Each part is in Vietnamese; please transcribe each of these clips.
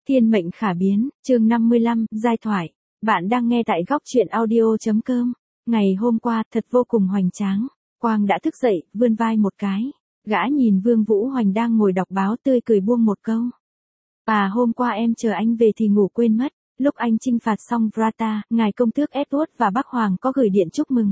Thiên mệnh khả biến, chương 55, giai thoại. Bạn đang nghe tại góc truyện audio.com. Ngày hôm qua, thật vô cùng hoành tráng. Quang đã thức dậy, vươn vai một cái. Gã nhìn Vương Vũ Hoành đang ngồi đọc báo tươi cười buông một câu. Hôm qua em chờ anh về thì ngủ quên mất. Lúc anh chinh phạt xong Vrata, ngài công tước Edward và bác Hoàng có gửi điện chúc mừng.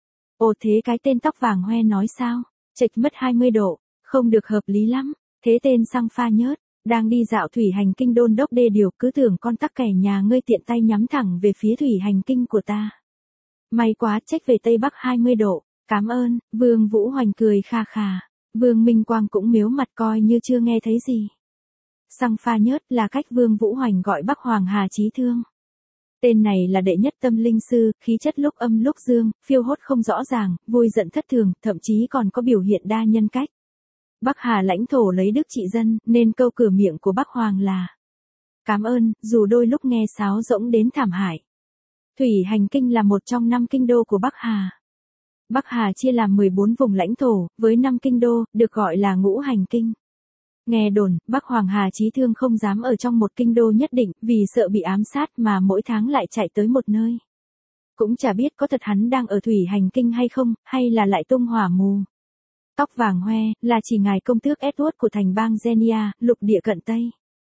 Ồ thế cái tên tóc vàng hoe nói sao? Chệch mất 20 độ, không được hợp lý lắm. Thế tên xăng pha nhớt. Đang đi dạo thủy hành kinh đôn đốc đê điều, cứ tưởng con tắc kè nhà ngươi tiện tay nhắm thẳng về phía thủy hành kinh của ta. May quá, trách về Tây Bắc 20 độ, cảm ơn. Vương Vũ Hoành cười kha khà. Vương Minh Quang cũng miếu mặt coi như chưa nghe thấy gì. Xăng pha nhớt là cách Vương Vũ Hoành gọi Bắc Hoàng Hà Chí Thương. Tên này là đệ nhất tâm linh sư, khí chất lúc âm lúc dương, phiêu hốt không rõ ràng, vui giận thất thường, thậm chí còn có biểu hiện đa nhân cách. Bắc Hà lãnh thổ lấy đức trị dân, nên câu cửa miệng của Bắc Hoàng là cảm ơn, dù đôi lúc nghe sáo rỗng đến thảm hại. Thủy hành kinh là một trong 5 kinh đô của Bắc Hà. Bắc Hà chia làm 14 vùng lãnh thổ, với 5 kinh đô, được gọi là ngũ hành kinh. Nghe đồn, Bắc Hoàng Hà Chí Thương không dám ở trong một kinh đô nhất định, vì sợ bị ám sát mà mỗi tháng lại chạy tới một nơi. Cũng chả biết có thật hắn đang ở thủy hành kinh hay không, hay là lại tung hỏa mù. Tóc vàng hoe, là chỉ ngài công tước Edward của thành bang Genia, lục địa cận Tây.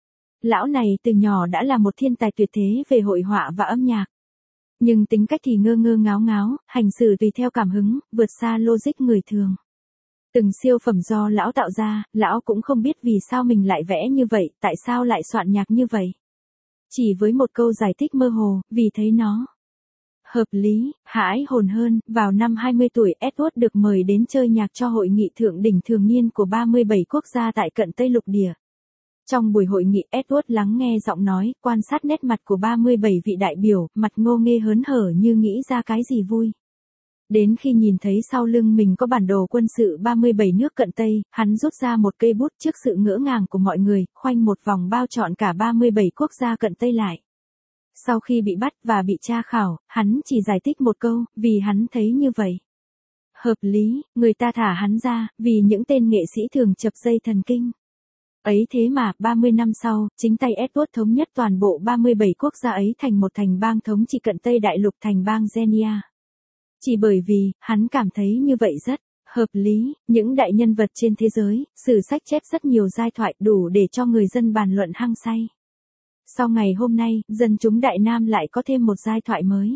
Lão này từ nhỏ đã là một thiên tài tuyệt thế về hội họa và âm nhạc. Nhưng tính cách thì ngơ ngơ ngáo ngáo, hành xử tùy theo cảm hứng, vượt xa logic người thường. Từng siêu phẩm do lão tạo ra, lão cũng không biết vì sao mình lại vẽ như vậy, tại sao lại soạn nhạc như vậy. Chỉ với một câu giải thích mơ hồ, vì thấy nó hợp lý, hãi hồn hơn. Vào năm 20 tuổi, Edward được mời đến chơi nhạc cho hội nghị thượng đỉnh thường niên của 37 quốc gia tại cận Tây lục địa. Trong buổi hội nghị, Edward lắng nghe giọng nói, quan sát nét mặt của 37 vị đại biểu, mặt ngô nghê hớn hở như nghĩ ra cái gì vui. Đến khi nhìn thấy sau lưng mình có bản đồ quân sự 37 nước cận Tây, hắn rút ra một cây bút trước sự ngỡ ngàng của mọi người, khoanh một vòng bao trọn cả 37 quốc gia cận Tây lại. Sau khi bị bắt và bị tra khảo, hắn chỉ giải thích một câu, vì hắn thấy như vậy hợp lý, người ta thả hắn ra, vì những tên nghệ sĩ thường chập dây thần kinh. Ấy thế mà, 30 năm sau, chính tay Edward thống nhất toàn bộ 37 quốc gia ấy thành một thành bang thống trị cận Tây đại lục, thành bang Genia. Chỉ bởi vì, hắn cảm thấy như vậy rất hợp lý. Những đại nhân vật trên thế giới, sử sách chép rất nhiều giai thoại đủ để cho người dân bàn luận hăng say. Sau ngày hôm nay, dân chúng Đại Nam lại có thêm một giai thoại mới.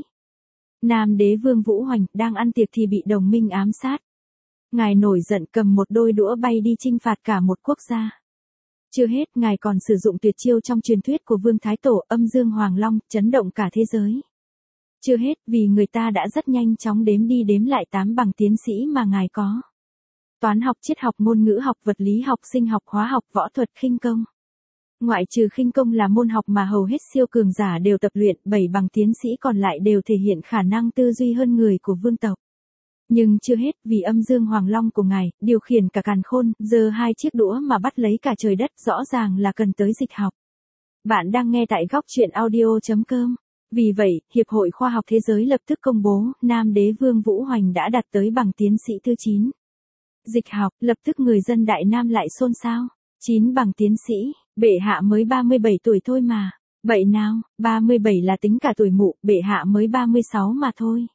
Nam đế Vương Vũ Hoành đang ăn tiệc thì bị đồng minh ám sát. Ngài nổi giận cầm một đôi đũa bay đi chinh phạt cả một quốc gia. Chưa hết, ngài còn sử dụng tuyệt chiêu trong truyền thuyết của Vương Thái Tổ, Âm Dương Hoàng Long, chấn động cả thế giới. Chưa hết, vì người ta đã rất nhanh chóng đếm đi đếm lại 8 bằng tiến sĩ mà ngài có. Toán học, triết học, ngôn ngữ học, vật lý học, sinh học, hóa học, võ thuật, khinh công. Ngoại trừ khinh công là môn học mà hầu hết siêu cường giả đều tập luyện, 7 bằng tiến sĩ còn lại đều thể hiện khả năng tư duy hơn người của vương tộc. Nhưng chưa hết, vì Âm Dương Hoàng Long của ngài, điều khiển cả càn khôn, giơ 2 chiếc đũa mà bắt lấy cả trời đất, rõ ràng là cần tới dịch học. Bạn đang nghe tại góc truyện audio.com. Vì vậy, Hiệp hội Khoa học Thế giới lập tức công bố, Nam đế Vương Vũ Hoành đã đạt tới bằng tiến sĩ thứ 9. Dịch học, lập tức người dân Đại Nam lại xôn xao. 9 bằng tiến sĩ, bệ hạ mới 37 tuổi thôi mà. Vậy nào, 37 là tính cả tuổi mụ, bệ hạ mới 36 mà thôi.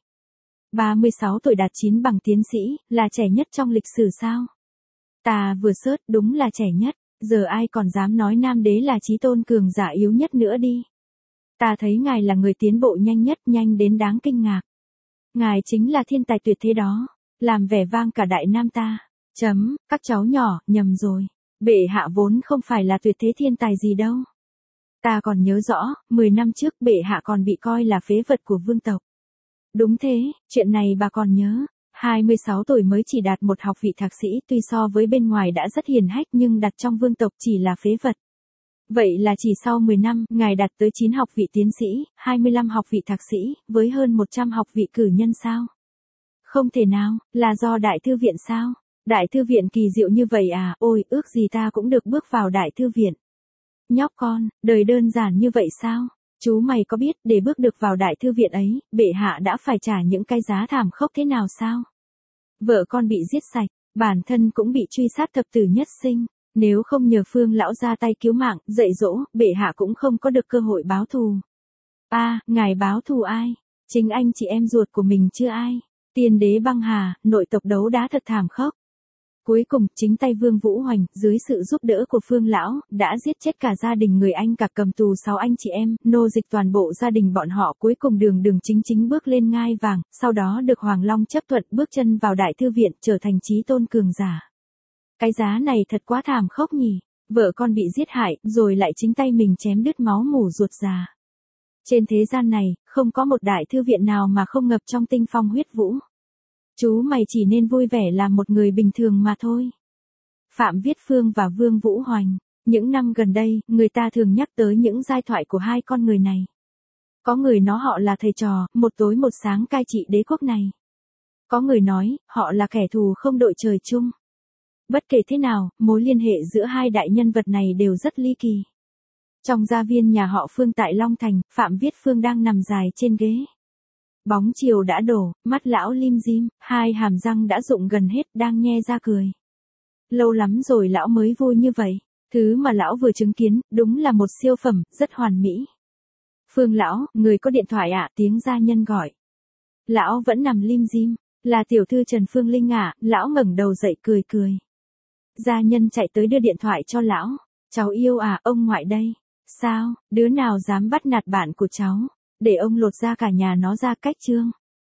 36 tuổi đạt 9 bằng tiến sĩ, là trẻ nhất trong lịch sử sao? Ta vừa search, đúng là trẻ nhất, giờ ai còn dám nói Nam đế là chí tôn cường giả yếu nhất nữa đi. Ta thấy ngài là người tiến bộ nhanh nhất, nhanh đến đáng kinh ngạc. Ngài chính là thiên tài tuyệt thế đó, làm vẻ vang cả Đại Nam ta. Các cháu nhỏ, nhầm rồi. Bệ hạ vốn không phải là tuyệt thế thiên tài gì đâu. Ta còn nhớ rõ, 10 năm trước bệ hạ còn bị coi là phế vật của vương tộc. Đúng thế, chuyện này bà còn nhớ. 26 tuổi mới chỉ đạt một học vị thạc sĩ, tuy so với bên ngoài đã rất hiền hách nhưng đặt trong vương tộc chỉ là phế vật. Vậy là chỉ sau 10 năm, ngài đạt tới 9 học vị tiến sĩ, 25 học vị thạc sĩ, với hơn 100 học vị cử nhân sao? Không thể nào, là do Đại Thư Viện sao? Đại Thư Viện kỳ diệu như vậy à, ôi, ước gì ta cũng được bước vào Đại Thư Viện. Nhóc con, đời đơn giản như vậy sao? Chú mày có biết, để bước được vào Đại Thư Viện ấy, bệ hạ đã phải trả những cái giá thảm khốc thế nào sao? Vợ con bị giết sạch, bản thân cũng bị truy sát thập tử nhất sinh. Nếu không nhờ Phương lão ra tay cứu mạng, dạy dỗ, bệ hạ cũng không có được cơ hội báo thù. Ngài báo thù ai? Chính anh chị em ruột của mình chưa ai. Tiên đế băng hà, nội tộc đấu đá thật thảm khốc. Cuối cùng, chính tay Vương Vũ Hoành, dưới sự giúp đỡ của Phương lão, đã giết chết cả gia đình người Anh, cả cầm tù 6 anh chị em, nô dịch toàn bộ gia đình bọn họ, cuối cùng đường chính chính bước lên ngai vàng, sau đó được Hoàng Long chấp thuận bước chân vào Đại Thư viện, trở thành chí tôn cường giả. Cái giá này thật quá thảm khốc nhỉ, vợ con bị giết hại, rồi lại chính tay mình chém đứt máu mủ ruột già. Trên thế gian này, không có một Đại Thư viện nào mà không ngập trong tinh phong huyết vũ. Chú mày chỉ nên vui vẻ làm một người bình thường mà thôi. Phạm Viết Phương và Vương Vũ Hoành. Những năm gần đây, người ta thường nhắc tới những giai thoại của hai con người này. Có người nói họ là thầy trò, một tối một sáng cai trị đế quốc này. Có người nói, họ là kẻ thù không đội trời chung. Bất kể thế nào, mối liên hệ giữa hai đại nhân vật này đều rất ly kỳ. Trong gia viên nhà họ Phương tại Long Thành, Phạm Viết Phương đang nằm dài trên ghế. Bóng chiều đã đổ, mắt lão lim dim, hai hàm răng đã rụng gần hết, đang nhe ra cười. Lâu lắm rồi lão mới vui như vậy. Thứ mà lão vừa chứng kiến, đúng là một siêu phẩm, rất hoàn mỹ. Phương lão, người có điện thoại ạ, tiếng gia nhân gọi. Lão vẫn nằm lim dim, là tiểu thư Trần Phương Linh ạ, lão ngẩng đầu dậy cười cười. Gia nhân chạy tới đưa điện thoại cho lão. Cháu yêu à, ông ngoại đây. Sao, đứa nào dám bắt nạt bạn của cháu? Để ông lột ra cả nhà nó ra cách chương.